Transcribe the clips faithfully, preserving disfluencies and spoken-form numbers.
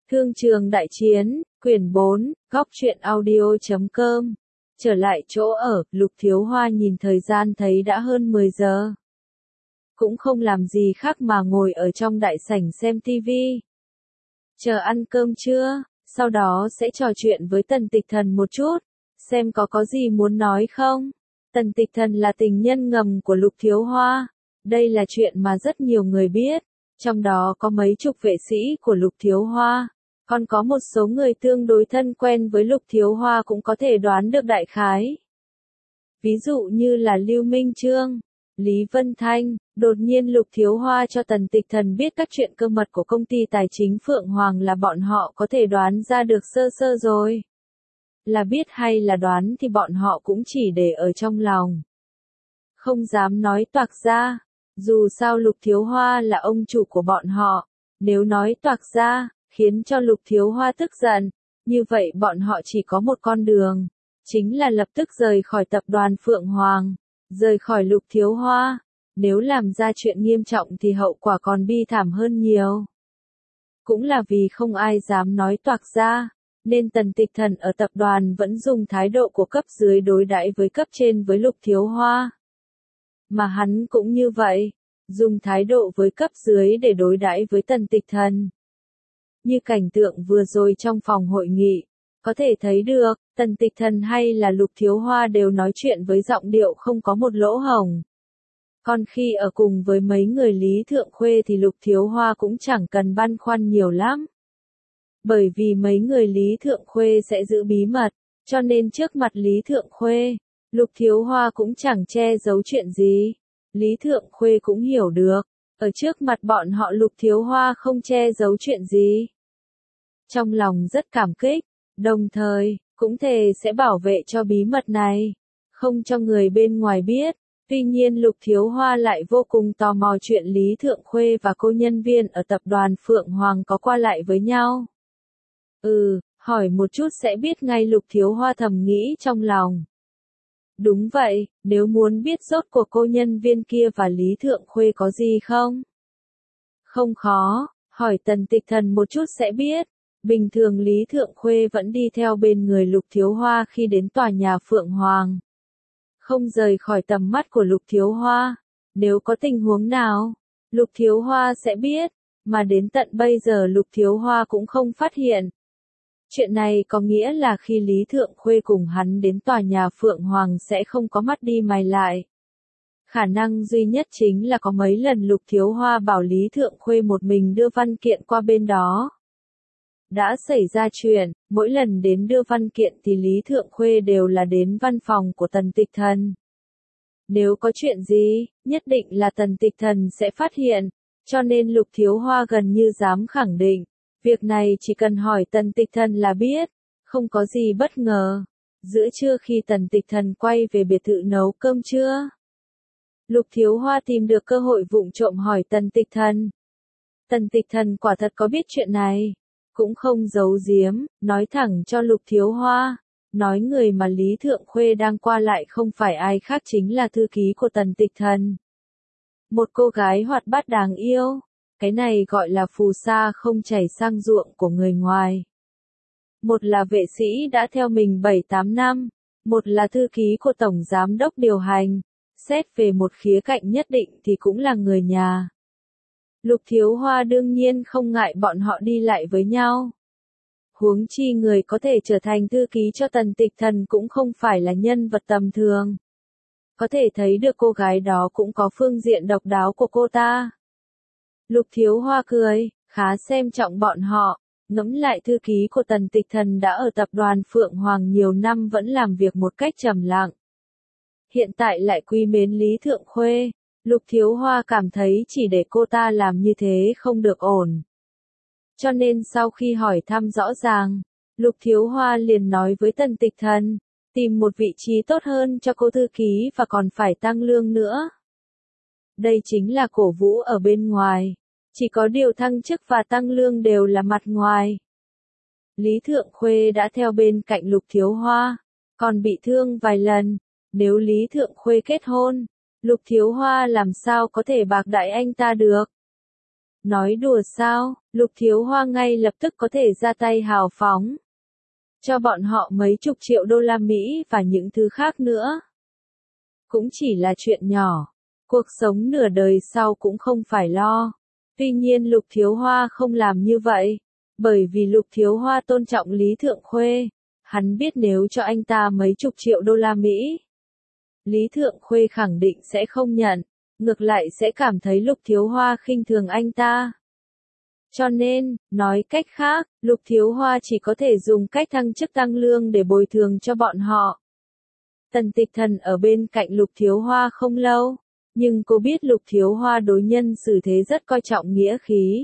Thương trường đại chiến, quyển bốn, góc truyện audio chấm com. Trở lại chỗ ở, Lục Thiếu Hoa nhìn thời gian thấy đã hơn mười giờ. Cũng không làm gì khác mà ngồi ở trong đại sảnh xem tivi. Chờ ăn cơm trưa, sau đó sẽ trò chuyện với Tần Tịch Thần một chút, xem có có gì muốn nói không. Tần Tịch Thần là tình nhân ngầm của Lục Thiếu Hoa. Đây là chuyện mà rất nhiều người biết, trong đó có mấy chục vệ sĩ của Lục Thiếu Hoa. Còn có một số người tương đối thân quen với Lục Thiếu Hoa cũng có thể đoán được đại khái. Ví dụ như là Lưu Minh Chương, Lý Vân Thanh. Đột nhiên Lục Thiếu Hoa cho Tần Tịch Thần biết các chuyện cơ mật của công ty tài chính Phượng Hoàng là bọn họ có thể đoán ra được sơ sơ rồi. Là biết hay là đoán thì bọn họ cũng chỉ để ở trong lòng. Không dám nói toạc ra. Dù sao Lục Thiếu Hoa là ông chủ của bọn họ. Nếu nói toạc ra, khiến cho Lục Thiếu Hoa tức giận, như vậy bọn họ chỉ có một con đường, chính là lập tức rời khỏi tập đoàn Phượng Hoàng, rời khỏi Lục Thiếu Hoa. Nếu làm ra chuyện nghiêm trọng thì hậu quả còn bi thảm hơn nhiều. Cũng là vì không ai dám nói toạc ra, nên Tần Tịch Thần ở tập đoàn vẫn dùng thái độ của cấp dưới đối đãi với cấp trên với Lục Thiếu Hoa. Mà hắn cũng như vậy, dùng thái độ với cấp dưới để đối đãi với Tần Tịch Thần. Như cảnh tượng vừa rồi trong phòng hội nghị, có thể thấy được, Tần Tịch Thần hay là Lục Thiếu Hoa đều nói chuyện với giọng điệu không có một lỗ hổng. Còn khi ở cùng với mấy người Lý Thượng Khuê thì Lục Thiếu Hoa cũng chẳng cần băn khoăn nhiều lắm. Bởi vì mấy người Lý Thượng Khuê sẽ giữ bí mật, cho nên trước mặt Lý Thượng Khuê, Lục Thiếu Hoa cũng chẳng che giấu chuyện gì. Lý Thượng Khuê cũng hiểu được, ở trước mặt bọn họ Lục Thiếu Hoa không che giấu chuyện gì. Trong lòng rất cảm kích, đồng thời, cũng thề sẽ bảo vệ cho bí mật này, không cho người bên ngoài biết. Tuy nhiên Lục Thiếu Hoa lại vô cùng tò mò chuyện Lý Thượng Khuê và cô nhân viên ở tập đoàn Phượng Hoàng có qua lại với nhau. Ừ, hỏi một chút sẽ biết ngay Lục Thiếu Hoa thầm nghĩ trong lòng. Đúng vậy, nếu muốn biết rốt cuộc cô nhân viên kia và Lý Thượng Khuê có gì không? Không khó, hỏi Tần Tịch Thần một chút sẽ biết. Bình thường Lý Thượng Khuê vẫn đi theo bên người Lục Thiếu Hoa khi đến tòa nhà Phượng Hoàng. Không rời khỏi tầm mắt của Lục Thiếu Hoa. Nếu có tình huống nào, Lục Thiếu Hoa sẽ biết, mà đến tận bây giờ Lục Thiếu Hoa cũng không phát hiện. Chuyện này có nghĩa là khi Lý Thượng Khuê cùng hắn đến tòa nhà Phượng Hoàng sẽ không có mắt đi mày lại. Khả năng duy nhất chính là có mấy lần Lục Thiếu Hoa bảo Lý Thượng Khuê một mình đưa văn kiện qua bên đó. Đã xảy ra chuyện, mỗi lần đến đưa văn kiện thì Lý Thượng Khuê đều là đến văn phòng của Tần Tịch Thần. Nếu có chuyện gì, nhất định là Tần Tịch Thần sẽ phát hiện, cho nên Lục Thiếu Hoa gần như dám khẳng định, việc này chỉ cần hỏi Tần Tịch Thần là biết, không có gì bất ngờ. Giữa trưa khi Tần Tịch Thần quay về biệt thự nấu cơm trưa, Lục Thiếu Hoa tìm được cơ hội vụng trộm hỏi Tần Tịch Thần. Tần Tịch Thần quả thật có biết chuyện này, cũng không giấu giếm, nói thẳng cho Lục Thiếu Hoa, nói người mà Lý Thượng Khuê đang qua lại không phải ai khác chính là thư ký của Tần Tịch Thần. Một cô gái hoạt bát đáng yêu, cái này gọi là phù sa không chảy sang ruộng của người ngoài. Một là vệ sĩ đã theo mình bảy tám năm, một là thư ký của Tổng Giám đốc điều hành, xét về một khía cạnh nhất định thì cũng là người nhà. Lục Thiếu Hoa đương nhiên không ngại bọn họ đi lại với nhau. Huống chi người có thể trở thành thư ký cho Tần Tịch Thần cũng không phải là nhân vật tầm thường. Có thể thấy được cô gái đó cũng có phương diện độc đáo của cô ta. Lục Thiếu Hoa cười, khá xem trọng bọn họ, ngẫm lại thư ký của Tần Tịch Thần đã ở tập đoàn Phượng Hoàng nhiều năm vẫn làm việc một cách trầm lặng. Hiện tại lại quý mến Lý Thượng Khuê. Lục Thiếu Hoa cảm thấy chỉ để cô ta làm như thế không được ổn. Cho nên sau khi hỏi thăm rõ ràng, Lục Thiếu Hoa liền nói với Tần Tịch Thần, tìm một vị trí tốt hơn cho cô thư ký và còn phải tăng lương nữa. Đây chính là cổ vũ ở bên ngoài, chỉ có điều thăng chức và tăng lương đều là mặt ngoài. Lý Thượng Khuê đã theo bên cạnh Lục Thiếu Hoa, còn bị thương vài lần, nếu Lý Thượng Khuê kết hôn, Lục Thiếu Hoa làm sao có thể bạc đãi anh ta được. Nói đùa sao, Lục Thiếu Hoa ngay lập tức có thể ra tay hào phóng. Cho bọn họ mấy chục triệu đô la Mỹ và những thứ khác nữa. Cũng chỉ là chuyện nhỏ. Cuộc sống nửa đời sau cũng không phải lo. Tuy nhiên Lục Thiếu Hoa không làm như vậy. Bởi vì Lục Thiếu Hoa tôn trọng Lý Thượng Khuê. Hắn biết nếu cho anh ta mấy chục triệu đô la Mỹ, Lý Thượng Khuê khẳng định sẽ không nhận. Ngược lại sẽ cảm thấy Lục Thiếu Hoa khinh thường anh ta. Cho nên, nói cách khác, Lục Thiếu Hoa chỉ có thể dùng cách thăng chức tăng lương để bồi thường cho bọn họ. Tần Tịch Thần ở bên cạnh Lục Thiếu Hoa không lâu, nhưng cô biết Lục Thiếu Hoa đối nhân xử thế rất coi trọng nghĩa khí.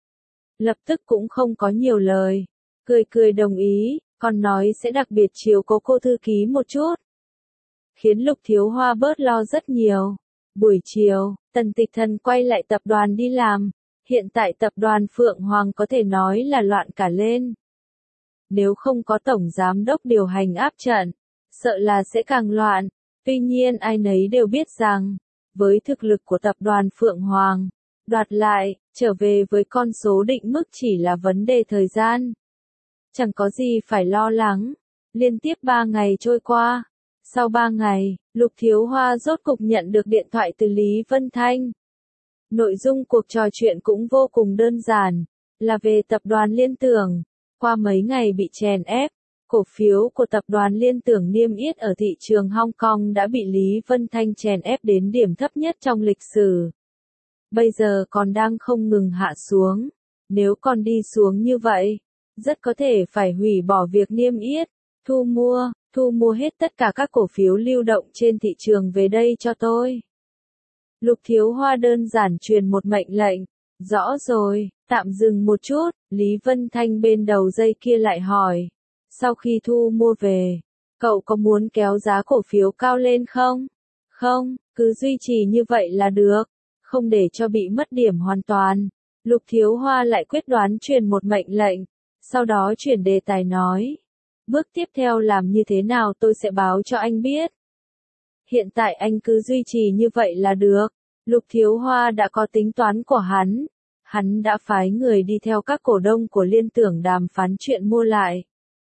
Lập tức cũng không có nhiều lời, cười cười đồng ý, còn nói sẽ đặc biệt chiều cố cô thư ký một chút. Khiến Lục Thiếu Hoa bớt lo rất nhiều. Buổi chiều, Tần Tịch Thần quay lại tập đoàn đi làm. Hiện tại tập đoàn Phượng Hoàng có thể nói là loạn cả lên. Nếu không có tổng giám đốc điều hành áp trận, sợ là sẽ càng loạn. Tuy nhiên ai nấy đều biết rằng, với thực lực của tập đoàn Phượng Hoàng, đoạt lại, trở về với con số định mức chỉ là vấn đề thời gian. Chẳng có gì phải lo lắng. Liên tiếp ba ngày trôi qua. Sau ba ngày, Lục Thiếu Hoa rốt cục nhận được điện thoại từ Lý Vân Thanh. Nội dung cuộc trò chuyện cũng vô cùng đơn giản, là về tập đoàn Liên Tưởng. Qua mấy ngày bị chèn ép, cổ phiếu của tập đoàn Liên Tưởng niêm yết ở thị trường Hong Kong đã bị Lý Vân Thanh chèn ép đến điểm thấp nhất trong lịch sử. Bây giờ còn đang không ngừng hạ xuống. Nếu còn đi xuống như vậy, rất có thể phải hủy bỏ việc niêm yết, thu mua, thu mua hết tất cả các cổ phiếu lưu động trên thị trường về đây cho tôi. Lục Thiếu Hoa đơn giản truyền một mệnh lệnh. Rõ rồi, tạm dừng một chút, Lý Vân Thanh bên đầu dây kia lại hỏi. Sau khi thu mua về, cậu có muốn kéo giá cổ phiếu cao lên không? Không, cứ duy trì như vậy là được, không để cho bị mất điểm hoàn toàn. Lục Thiếu Hoa lại quyết đoán truyền một mệnh lệnh, sau đó chuyển đề tài nói. Bước tiếp theo làm như thế nào tôi sẽ báo cho anh biết. Hiện tại anh cứ duy trì như vậy là được. Lục Thiếu Hoa đã có tính toán của hắn. Hắn đã phái người đi theo các cổ đông của Liên Tưởng đàm phán chuyện mua lại.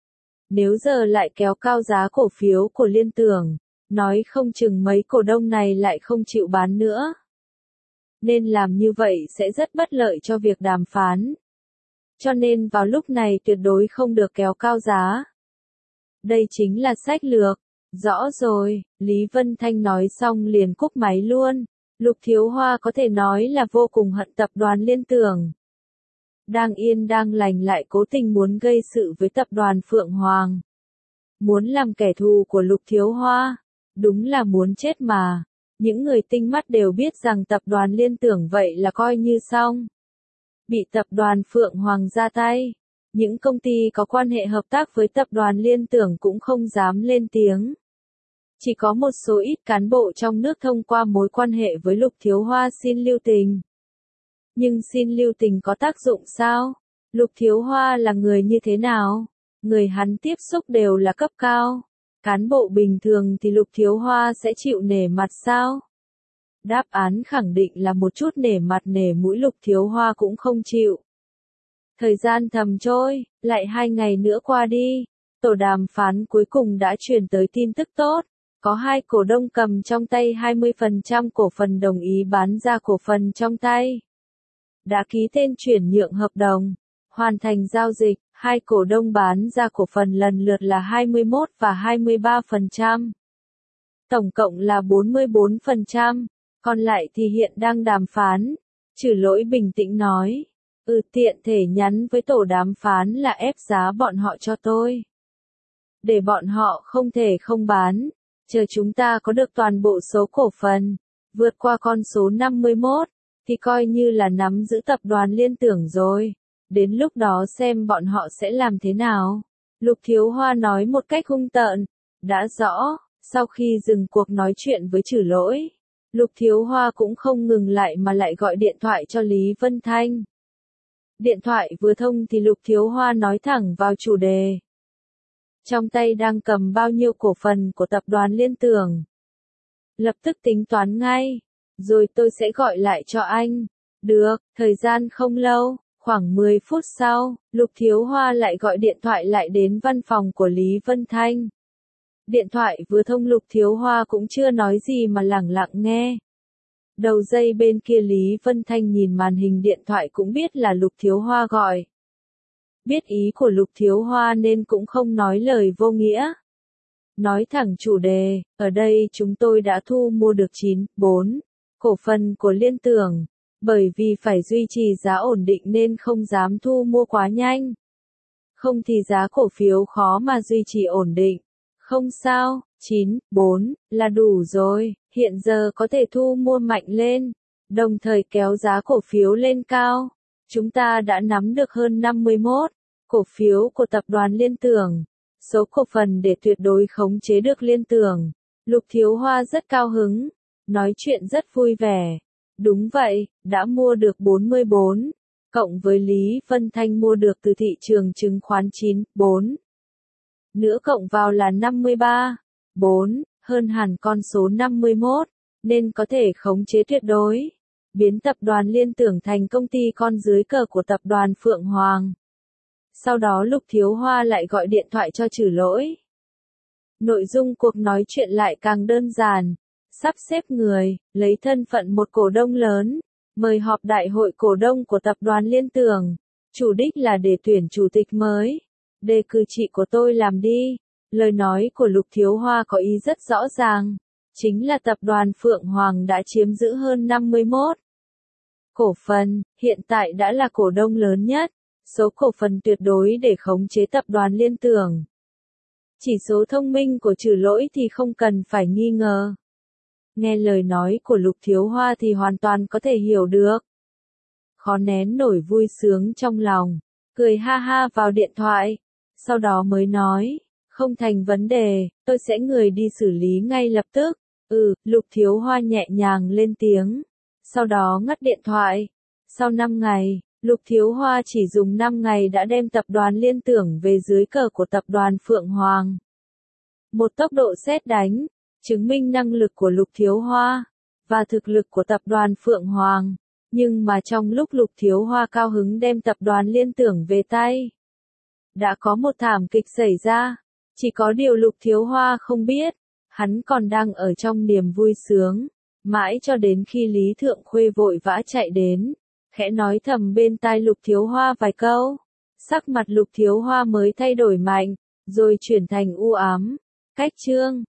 Nếu giờ lại kéo cao giá cổ phiếu của Liên Tưởng, nói không chừng mấy cổ đông này lại không chịu bán nữa. Nên làm như vậy sẽ rất bất lợi cho việc đàm phán. Cho nên vào lúc này tuyệt đối không được kéo cao giá. Đây chính là sách lược. Rõ rồi, Lý Vân Thanh nói xong liền cúp máy luôn. Lục Thiếu Hoa có thể nói là vô cùng hận tập đoàn Liên Tưởng. Đang yên đang lành lại cố tình muốn gây sự với tập đoàn Phượng Hoàng. Muốn làm kẻ thù của Lục Thiếu Hoa. Đúng là muốn chết mà. Những người tinh mắt đều biết rằng tập đoàn Liên Tưởng vậy là coi như xong. Bị tập đoàn Phượng Hoàng ra tay. Những công ty có quan hệ hợp tác với tập đoàn Liên Tưởng cũng không dám lên tiếng. Chỉ có một số ít cán bộ trong nước thông qua mối quan hệ với Lục Thiếu Hoa xin lưu tình. Nhưng xin lưu tình có tác dụng sao? Lục Thiếu Hoa là người như thế nào? Người hắn tiếp xúc đều là cấp cao. Cán bộ bình thường thì Lục Thiếu Hoa sẽ chịu nể mặt sao? Đáp án khẳng định là một chút nể mặt nể mũi Lục Thiếu Hoa cũng không chịu. Thời gian thầm trôi, lại hai ngày nữa qua đi. Tổ đàm phán cuối cùng đã truyền tới tin tức tốt. Có hai cổ đông cầm trong tay hai mươi phần trăm cổ phần đồng ý bán ra cổ phần trong tay. Đã ký tên chuyển nhượng hợp đồng. Hoàn thành giao dịch, hai cổ đông bán ra cổ phần lần lượt là hai mươi mốt và hai mươi ba phần trăm. Tổng cộng là bốn mươi bốn phần trăm. Còn lại thì hiện đang đàm phán. Trừ Lỗi bình tĩnh nói. Ừ, tiện thể nhắn với tổ đàm phán là ép giá bọn họ cho tôi. Để bọn họ không thể không bán. Chờ chúng ta có được toàn bộ số cổ phần, vượt qua con số năm mươi mốt, thì coi như là nắm giữ tập đoàn Liên Tưởng rồi. Đến lúc đó xem bọn họ sẽ làm thế nào. Lục Thiếu Hoa nói một cách hung tợn. Đã rõ, sau khi dừng cuộc nói chuyện với Trừ Lỗi, Lục Thiếu Hoa cũng không ngừng lại mà lại gọi điện thoại cho Lý Vân Thanh. Điện thoại vừa thông thì Lục Thiếu Hoa nói thẳng vào chủ đề. Trong tay đang cầm bao nhiêu cổ phần của tập đoàn Liên Tưởng. Lập tức tính toán ngay, rồi tôi sẽ gọi lại cho anh. Được, thời gian không lâu, khoảng mười phút sau, Lục Thiếu Hoa lại gọi điện thoại lại đến văn phòng của Lý Vân Thanh. Điện thoại vừa thông Lục Thiếu Hoa cũng chưa nói gì mà lẳng lặng nghe. Đầu dây bên kia Lý Vân Thanh nhìn màn hình điện thoại cũng biết là Lục Thiếu Hoa gọi. Biết ý của Lục Thiếu Hoa nên cũng không nói lời vô nghĩa. Nói thẳng chủ đề, ở đây chúng tôi đã thu mua được chín, bốn cổ phần của Liên Tưởng. Bởi vì phải duy trì giá ổn định nên không dám thu mua quá nhanh. Không thì giá cổ phiếu khó mà duy trì ổn định. Không sao, chín, bốn là đủ rồi, hiện giờ có thể thu mua mạnh lên, đồng thời kéo giá cổ phiếu lên cao. Chúng ta đã nắm được hơn năm mươi mốt cổ phiếu của tập đoàn Liên Tưởng, số cổ phần để tuyệt đối khống chế được Liên Tưởng. Lục Thiếu Hoa rất cao hứng, nói chuyện rất vui vẻ. Đúng vậy, đã mua được bốn mươi bốn, cộng với Lý Vân Thanh mua được từ thị trường chứng khoán chín, bốn. Nữa cộng vào là năm mươi ba, bốn, hơn hẳn con số năm mươi mốt, nên có thể khống chế tuyệt đối, biến tập đoàn Liên Tưởng thành công ty con dưới cờ của tập đoàn Phượng Hoàng. Sau đó Lục Thiếu Hoa lại gọi điện thoại cho Trử Lỗi. Nội dung cuộc nói chuyện lại càng đơn giản. Sắp xếp người, lấy thân phận một cổ đông lớn, mời họp đại hội cổ đông của tập đoàn Liên Tưởng. Chủ đích là để tuyển chủ tịch mới. Đề cử chị của tôi làm đi. Lời nói của Lục Thiếu Hoa có ý rất rõ ràng. Chính là tập đoàn Phượng Hoàng đã chiếm giữ hơn năm mươi mốt cổ phần, hiện tại đã là cổ đông lớn nhất. Số cổ phần tuyệt đối để khống chế tập đoàn Liên Tưởng. Chỉ số thông minh của Trử Lỗi thì không cần phải nghi ngờ. Nghe lời nói của Lục Thiếu Hoa thì hoàn toàn có thể hiểu được. Khó nén nổi vui sướng trong lòng, cười ha ha vào điện thoại, sau đó mới nói, không thành vấn đề, tôi sẽ người đi xử lý ngay lập tức. Ừ, Lục Thiếu Hoa nhẹ nhàng lên tiếng, sau đó ngắt điện thoại. Sau năm ngày, Lục Thiếu Hoa chỉ dùng năm ngày đã đem tập đoàn Liên Tưởng về dưới cờ của tập đoàn Phượng Hoàng. Một tốc độ sét đánh, chứng minh năng lực của Lục Thiếu Hoa, và thực lực của tập đoàn Phượng Hoàng. Nhưng mà trong lúc Lục Thiếu Hoa cao hứng đem tập đoàn Liên Tưởng về tay, đã có một thảm kịch xảy ra. Chỉ có điều Lục Thiếu Hoa không biết, hắn còn đang ở trong niềm vui sướng, mãi cho đến khi Lý Thượng Khuê vội vã chạy đến, khẽ nói thầm bên tai Lục Thiếu Hoa vài câu. Sắc mặt Lục Thiếu Hoa mới thay đổi mạnh, rồi chuyển thành u ám. Cách chương